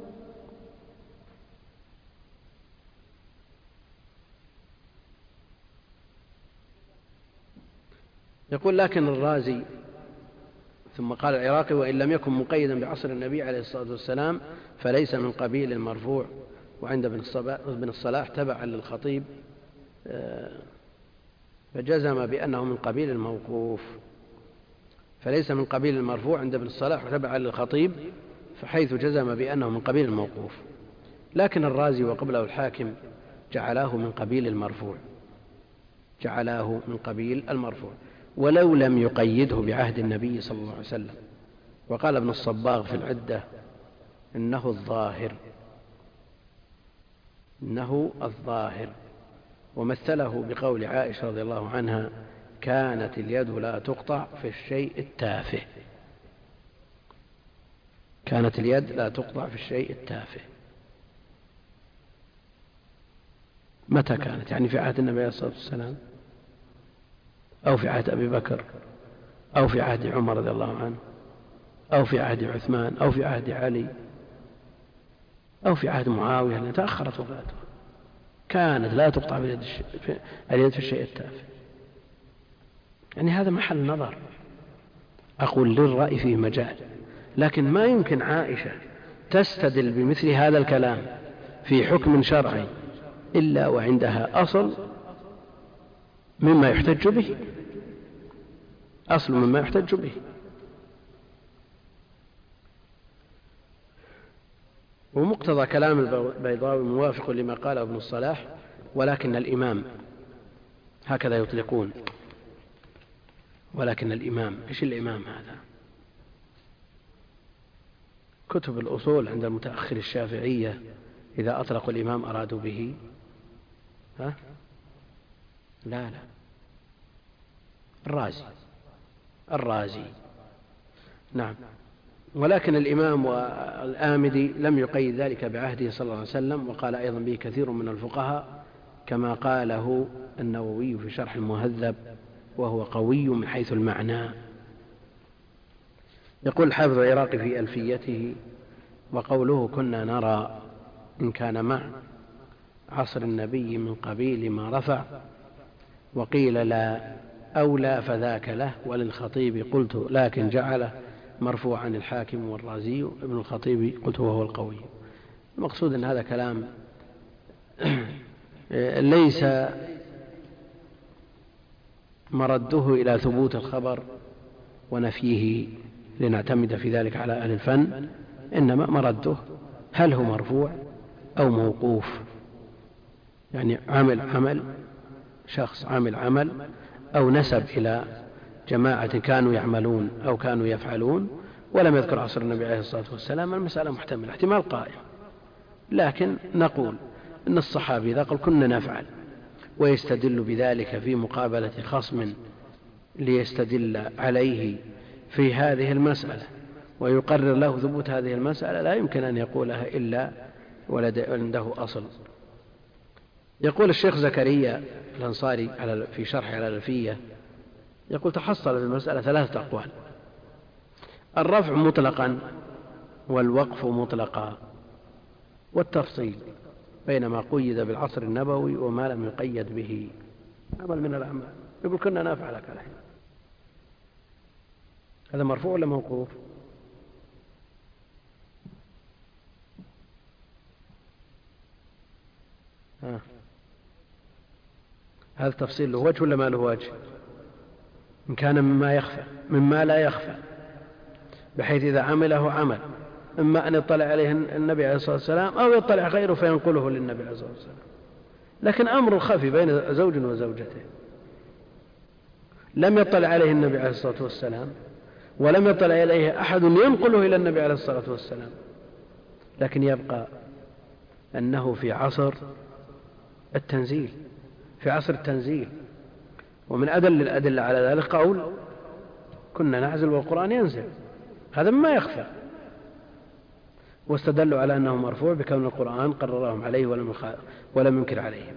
يقول لكن الرازي ثم قال العراقي: وإن لم يكن مقيدا بعصر النبي عليه الصلاة والسلام فليس من قبيل المرفوع. وعند ابن الصلاح تبعا للخطيب فجزم بأنه من قبيل الموقوف، فليس من قبيل المرفوع عند ابن الصلاح وتبعا للخطيب، فحيث جزم بأنه من قبيل الموقوف. لكن الرازي وقبله الحاكم جعلاه من قبيل المرفوع ولو لم يقيده بعهد النبي صلى الله عليه وسلم. وقال ابن الصباغ في العدة: إنه الظاهر، ومثله بقول عائشة رضي الله عنها: كانت اليد لا تقطع في الشيء التافه. متى كانت؟ يعني في عهد النبي عليه الصلاة والسلام، أو في عهد أبي بكر، أو في عهد عمر رضي الله عنه، أو في عهد عثمان، أو في عهد علي، أو في عهد معاوية التي تأخرت وفاته. كانت لا تقطع اليد في الشيء التافه. يعني هذا محل نظر، أقول للرأي فيه مجال، لكن ما يمكن عائشة تستدل بمثل هذا الكلام في حكم شرعي إلا وعندها أصل مما يحتج به. ومقتضى كلام البيضاوي موافق لما قاله ابن الصلاح، ولكن الإمام، هكذا يطلقون، ولكن الإمام. إيش الإمام هذا؟ كتب الأصول عند المتأخر الشافعية إذا أطلقوا الإمام أرادوا به لا الرازي، نعم. ولكن الإمام والآمدي لم يقيد ذلك بعهده صلى الله عليه وسلم، وقال أيضا به كثير من الفقهاء كما قاله النووي في شرح المهذب، وهو قوي من حيث المعنى. يقول الحافظ العراقي في ألفيته: وقوله كنا نرى إن كان مع عصر النبي من قبيل ما رفع، وقيل لا أولى فذاك له. وللخطيب قلت لكن جعله مرفوعا الحاكم والرازي. ابن الخطيب قلت وهو القوي. المقصود أن هذا كلام ليس مرده إلى ثبوت الخبر ونفيه لنعتمد في ذلك على أهل الفن، إنما مرده هل هو مرفوع أو موقوف، يعني عمل شخص عمل عمل أو نسب إلى جماعة كانوا يعملون أو كانوا يفعلون ولم يذكر عصر النبي عليه الصلاة والسلام. المسألة محتملة، احتمال قائم، لكن نقول إن الصحابي إذا قال كنا نفعل ويستدل بذلك في مقابلة خصم ليستدل عليه في هذه المسألة ويقرر له ثبوت هذه المسألة، لا يمكن أن يقولها إلا عنده أصل. يقول الشيخ زكريا الأنصاري في شرح على الألفية، يقول تحصل في المسألة 3 أقوال: الرفع مطلقا والوقف مطلقا والتفصيل بين ما قيد بالعصر النبوي وما لم يقيد به عمل من الأعمال. يقول كنا نفعل كذا، هذا مرفوع ولا موقوف؟ هذا التفصيل له وجه ولا ما له وجه؟ إن كان مما لا يخفى بحيث إذا عمله عمل إما أن يطلع عليه النبي عليه الصلاة والسلام أو يطلع غيره فينقله للنبي عليه الصلاة والسلام. لكن أمر خفي بين زوج وزوجته لم يطلع عليه النبي عليه الصلاة والسلام ولم يطلع إليه أحد ينقله إلى النبي عليه الصلاة والسلام، لكن يبقى أنه في عصر التنزيل، في عصر التنزيل. ومن أدل الأدلة على ذلك قول كنا نعزل والقرآن ينزل، هذا ما يخفى. واستدلوا على أنه مرفوع بكون القرآن قررهم عليه ولم ينكر عليهم.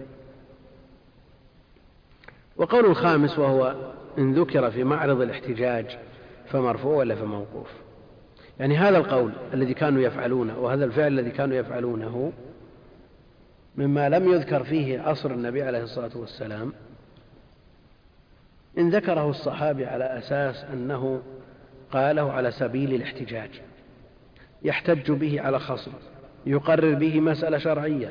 وقول الخامس وهو إن ذكر في معرض الاحتجاج فمرفوع ولا فموقوف، يعني هذا القول الذي كانوا يفعلونه وهذا الفعل الذي كانوا يفعلونه مما لم يذكر فيه عصر النبي عليه الصلاة والسلام، إن ذكره الصحابي على أساس أنه قاله على سبيل الاحتجاج يحتج به على خصم يقرر به مسألة شرعية،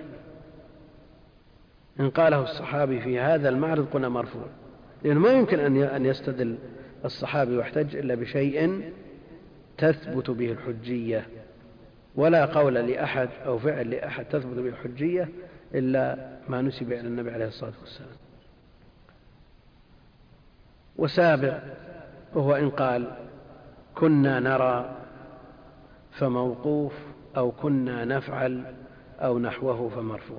إن قاله الصحابي في هذا المعرض قلنا مرفوع، لأنه ما يمكن أن يستدل الصحابي ويحتج إلا بشيء تثبت به الحجية، ولا قول لأحد أو فعل لأحد تثبت به الحجية إلا ما نسب إلى النبي عليه الصلاة والسلام. وسابع وهو إن قال كنا نرى فموقوف أو كنا نفعل أو نحوه فمرفوع.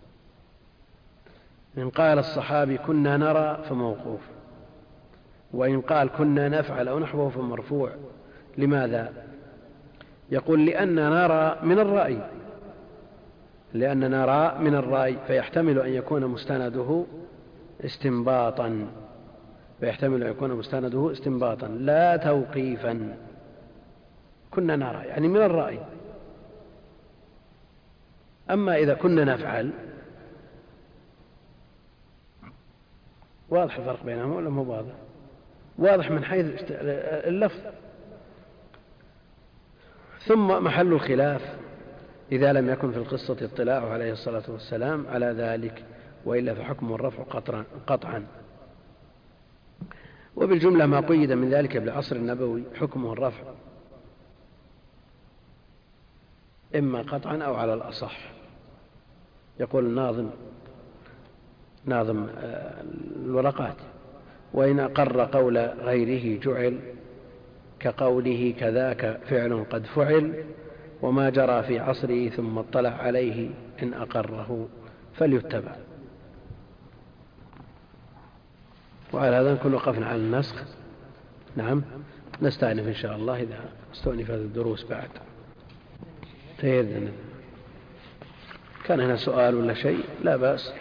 إن قال الصحابي كنا نرى فموقوف، وإن قال كنا نفعل أو نحوه فمرفوع. لماذا؟ يقول لأن نرى من الرأي، لأن نرى من الرأي فيحتمل أن يكون مستنده استنباطا، لا توقيفا. كنا نرى يعني من الرأي. أما إذا كنا نفعل واضح الفرق بينهم ولا مو واضح؟ واضح من حيث اللفظ. ثم محل الخلاف إذا لم يكن في القصة اطلاع عليه الصلاة والسلام على ذلك، وإلا فحكم الرفع قطعا. وبالجملة ما قيد من ذلك بالعصر النبوي حكمه الرفع إما قطعا أو على الأصح. يقول ناظم الورقات: وإن أقر قول غيره جعل كقوله كذاك فعل قد فعل، وما جرى في عصره ثم اطلع عليه إن أقره فليتبع. وعلى هذا نكون وقفنا على النسخ. نعم، نستأنف إن شاء الله إذا استؤنفت الدروس بعد. تيذن كان هنا سؤال ولا شيء لا بأس.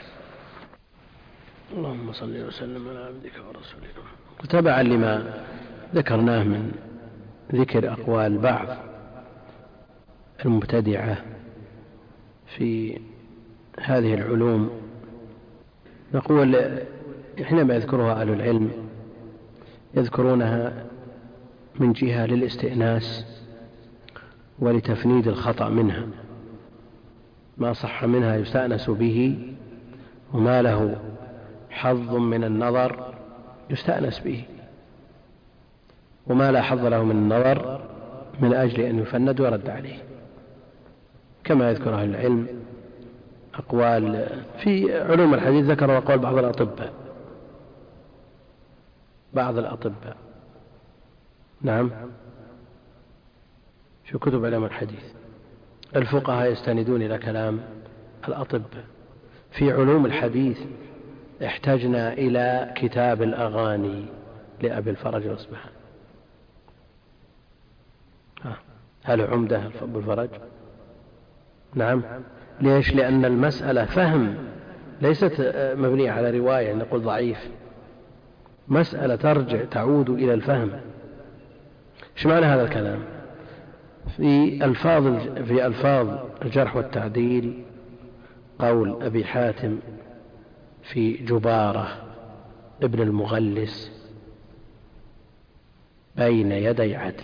اللهم صل وسلم على عبدك ورسولك. وتبعا لما ذكرناه من ذكر أقوال بعض المبتدعة في هذه العلوم نقول حينما يذكرها أهل العلم يذكرونها من جهة للاستئناس ولتفنيد الخطأ منها، ما صح منها يستأنس به، وما له حظ من النظر يستأنس به، وما لا حظ له من النظر من أجل أن يفند ويرد عليه. كما يذكر أهل العلم أقوال في علوم الحديث، ذكروا أقوال بعض الأطباء نعم في كتب علم الحديث. الفقهاء يستندون إلى كلام الأطباء. في علوم الحديث احتجنا إلى كتاب الأغاني لأبي الفرج الأصبهاني. هل عمده أبو الفرج؟ نعم. ليش؟ لأن المسألة فهم، ليست مبنية على رواية نقول ضعيف، مسألة ترجع تعود إلى الفهم. ايش معنى هذا الكلام؟ في ألفاظ الجرح والتعديل قول أبي حاتم في جبارة ابن المغلس بين يدي عدل،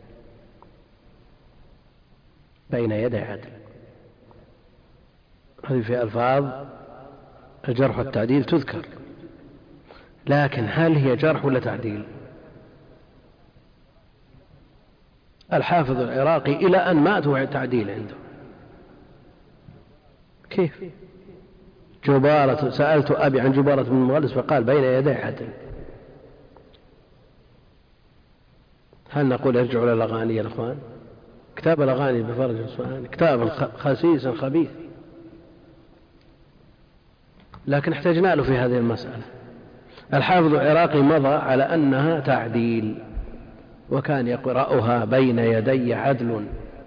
هذه في ألفاظ الجرح والتعديل تذكر، لكن هل هي جرح ولا تعديل؟ الحافظ العراقي إلى أن مات وهي تعديل عنده. كيف؟ جبارة، سألت أبي عن جبارة بن المغلس فقال بين يدي عدل. هل نقول ارجعوا إلى الأغاني يا الأخوان؟ كتاب الأغاني بفرج الأصبهاني كتاب خسيس خبيث، لكن احتجنا له في هذه المسألة. الحافظ العراقي مضى على أنها تعديل، وكان يقرأها بين يدي عدل.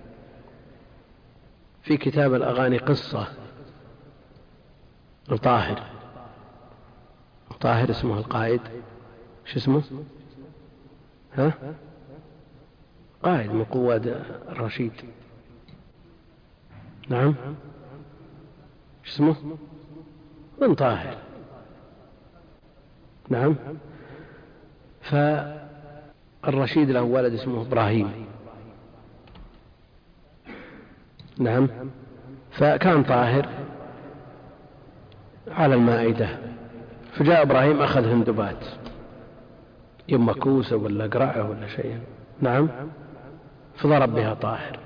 في كتاب الأغاني قصة طاهر اسمه القائد، شو اسمه؟ قائد من قواد الرشيد، نعم، شو اسمه؟ بن طاهر، نعم. فالرشيد له ولد اسمه إبراهيم، نعم. فكان طاهر على المائدة، فجاء إبراهيم أخذ هندبات، إما كوسة ولا قرعة ولا شيء، نعم، فضرب بها طاهر،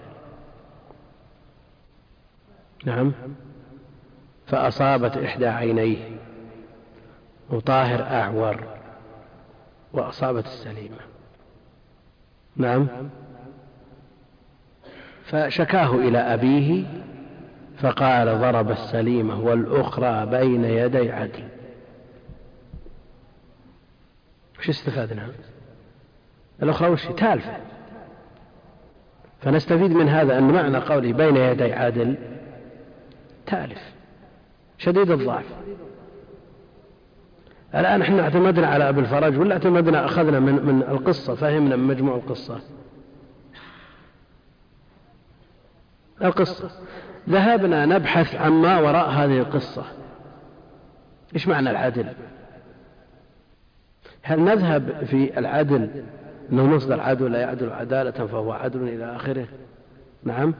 نعم، فأصابت إحدى عينيه، وطاهر أعور، وأصابت السليمة، نعم. فشكاه إلى أبيه فقال ضرب السليمة والأخرى بين يدي عدل. وش استفادنا؟ الأخرى وش تالفة. فنستفيد من هذا أن معنى قوله بين يدي عدل تالف شديد الضعف. الآن احنا اعتمدنا على أبي الفرج ولا اعتمدنا أخذنا من القصة، فهمنا من مجموع القصة. ذهبنا نبحث عما وراء هذه القصة، إيش معنى العدل؟ هل نذهب في العدل أنه مصدر عدل لا يعدل عدالة فهو عدل إلى آخره، نعم؟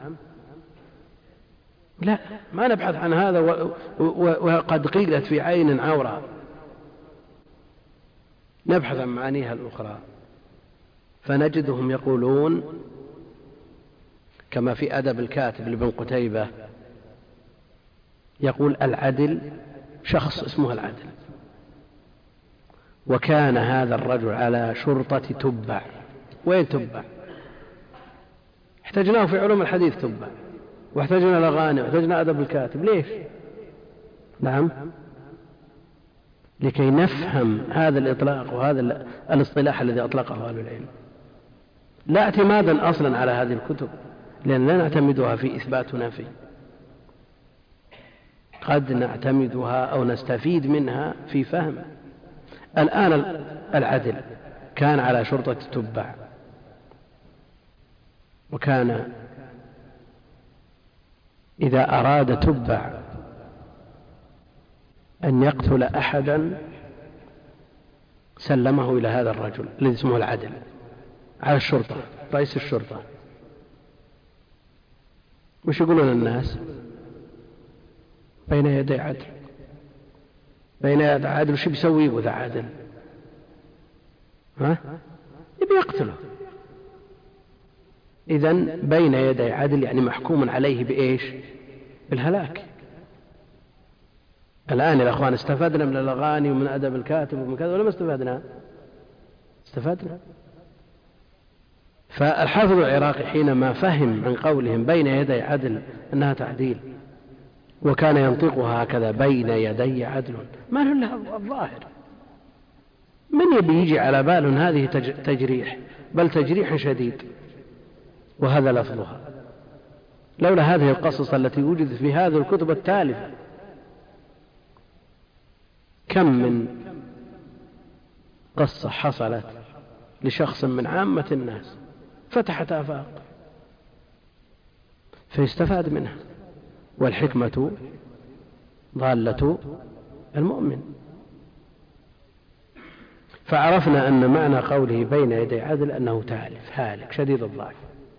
لا، ما نبحث عن هذا وقد قيلت في عين عورة، نبحث عن معانيها الأخرى. فنجدهم يقولون كما في أدب الكاتب لابن قتيبة، يقول العدل شخص اسمه العدل، وكان هذا الرجل على شرطة تبع. وين تبع؟ احتجناه في علوم الحديث تبع، واحتجنا الأغاني، واحتجنا أدب الكاتب. ليش؟ نعم، لكي نفهم هذا الإطلاق وهذا الاصطلاح الذي أطلقه أهل العلم، لا اعتمادا أصلا على هذه الكتب، لأن لا نعتمدها في إثبات ونفي، قد نعتمدها أو نستفيد منها في فهم. الآن العدل كان على شرطة تبع، وكان إذا أراد تبع أن يقتل أحدا سلمه إلى هذا الرجل الذي اسمه العدل على الشرطة، رئيس الشرطة. وش يقولون الناس؟ بين يدي عدل، بين يدي عدل. وش بيسوي ذا عدل؟ يبي يقتله. إذن بين يدي عدل يعني محكوم عليه بإيش؟ بالهلاك. الآن يا أخوان استفدنا من الأغاني ومن أدب الكاتب ومن كذا ولا ما استفدنا؟ استفدنا. فالحافظ العراقي حينما فهم عن قولهم بين يدي عدل أنها تعديل، وكان ينطقها هكذا بين يدي عدل، ما له إلا الظاهر. من يبي يجي على بال هذه تجريح، بل تجريح شديد، وهذا لفظها. لولا هذه القصص التي وجدت في هذه الكتب التالفة، كم من قصة حصلت لشخص من عامة الناس فتحت آفاق فيستفاد منها. والحكمة ضالة المؤمن. فعرفنا أن معنى قوله بين يدي عدل أنه تالف هالك شديد الضعف.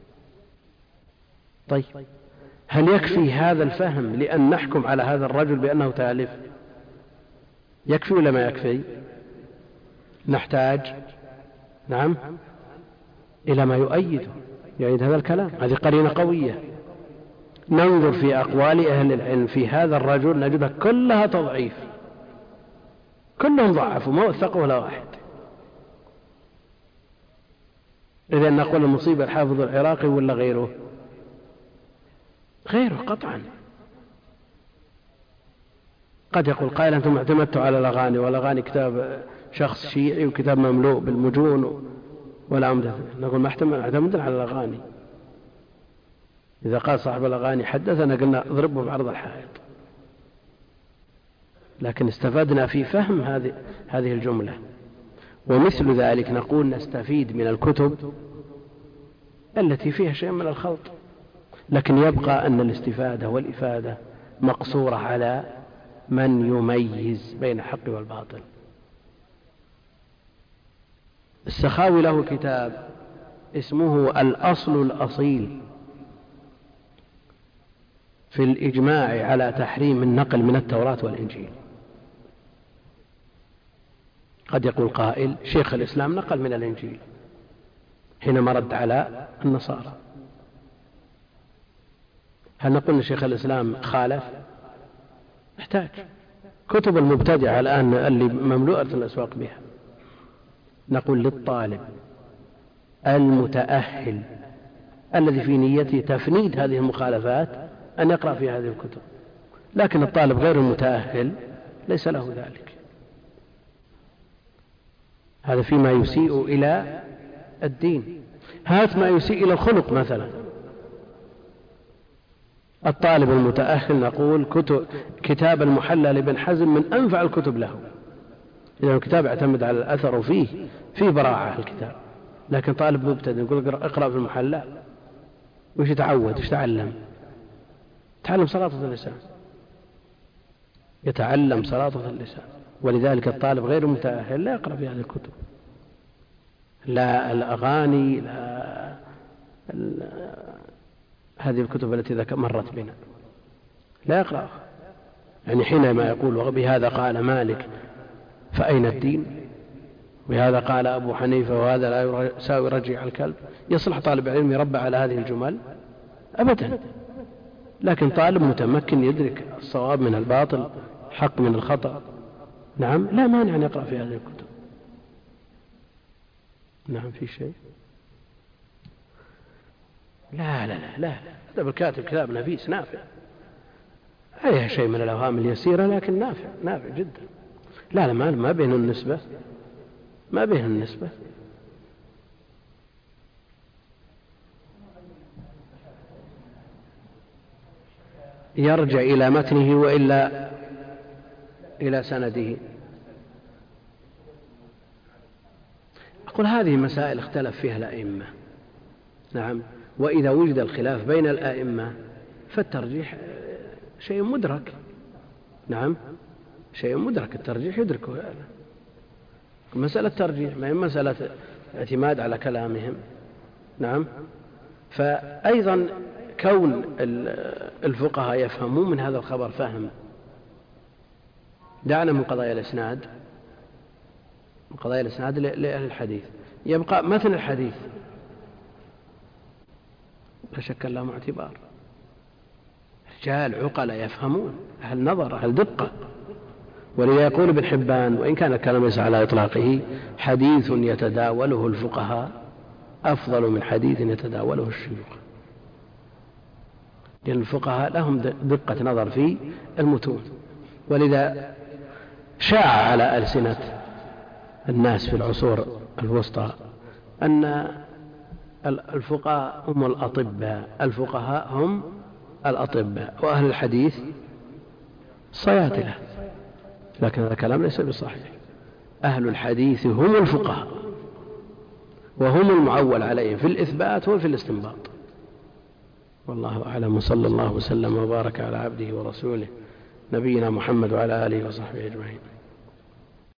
طيب، هل يكفي هذا الفهم لأن نحكم على هذا الرجل بأنه تالف؟ يكفي ولا ما يكفي؟ نحتاج نعم إلى ما يؤيد هذا الكلام. هذه قرينة قوية. ننظر في أقوال أهل العلم في هذا الرجل نجدها كلها تضعيف، كلهم ضعفوا ما وثقوا ولا واحد. إذن نقول المصيبة الحافظ العراقي ولا غيره؟ غيره قطعا. قد يقول قائل أنتم اعتمدتوا على الأغاني، والأغاني كتاب شخص شيعي وكتاب مملوء بالمجون والعمدة. نقول ما اعتمدنا على الأغاني. إذا قال صاحب الأغاني حدثنا قلنا اضربه بعرض الحائط، لكن استفدنا في فهم هذه الجملة. ومثل ذلك نقول نستفيد من الكتب التي فيها شيء من الخلط، لكن يبقى أن الاستفادة والإفادة مقصورة على من يميز بين الحق والباطل. السخاوي له كتاب اسمه الأصل الأصيل في الإجماع على تحريم النقل من التوراة والإنجيل. قد يقول قائل شيخ الإسلام نقل من الإنجيل حينما رد على النصارى. هل نقول أن شيخ الإسلام خالف؟ يحتاج كتب المبتدعة الآن اللي مملوءة الأسواق بها. نقول للطالب المتأهل الذي في نيته تفنيد هذه المخالفات أن يقرأ في هذه الكتب، لكن الطالب غير المتأهل ليس له ذلك. هذا فيما يسيء إلى الدين. هات ما يسيء إلى الخلق مثلا. الطالب المتأهل نقول كتاب المحلى لابن حزم من أنفع الكتب له، إذا الكتاب يعتمد على الأثر وفيه براعة الكتاب. لكن طالب مبتدئ نقول اقرأ في المحلى، وش يتعود؟ وش تعلم سلاطة اللسان، يتعلم سلاطة اللسان. ولذلك الطالب غير المتأهل لا يقرأ في هذه الكتب، لا الأغاني، لا هذه الكتب التي مرت بنا لا يقرأها. يعني حينما يقول وبهذا قال مالك فأين الدين، وهذا قال أبو حنيفة وهذا لا يساوي رجع الكلب، يصلح طالب علم يربى على هذه الجمل؟ أبدا. لكن طالب متمكن يدرك الصواب من الباطل، حق من الخطأ، نعم لا مانع أن يقرأ في هذه الكتب. نعم في شيء؟ لا لا لا لا، هذا بالكاتب كتاب نفيس نافع، عليها شيء من الأوهام اليسيرة لكن نافع جدا. لا ما بين النسبة، ما بين النسبة. يرجع إلى متنه وإلا إلى سنده. أقول هذه مسائل اختلف فيها الأئمة، نعم، وإذا وجد الخلاف بين الأئمة فالترجيح شيء مدرك، نعم شيء مدرك، الترجيح يدركه يعني. مسألة ترجيح ما هي مسألة اعتماد على كلامهم. نعم. فأيضا كون الفقهاء يفهمون من هذا الخبر فهم، دعنا من قضايا الإسناد، من قضايا الإسناد لأهل الحديث، يبقى مثل الحديث لا شك لهم اعتبار، رجال عقلاء يفهمون، أهل نظر، أهل دقة. ولذا يقول ابن حبان وإن كان الكلام ليس على إطلاقه: حديث يتداوله الفقهاء أفضل من حديث يتداوله الشيوخ، لأن الفقهاء لهم دقة نظر في المتون. ولذا شاع على ألسنة الناس في العصور الوسطى أن الفقهاء هم الأطباء، الفقهاء هم الأطباء، وأهل الحديث صيادلة، لكن هذا كلام ليس بصحيح. أهل الحديث هم الفقهاء، وهم المعول عليهم في الإثبات وفي الاستنباط. والله أعلم، صلى الله وسلم وبارك على عبده ورسوله نبينا محمد وعلى آله وصحبه أجمعين.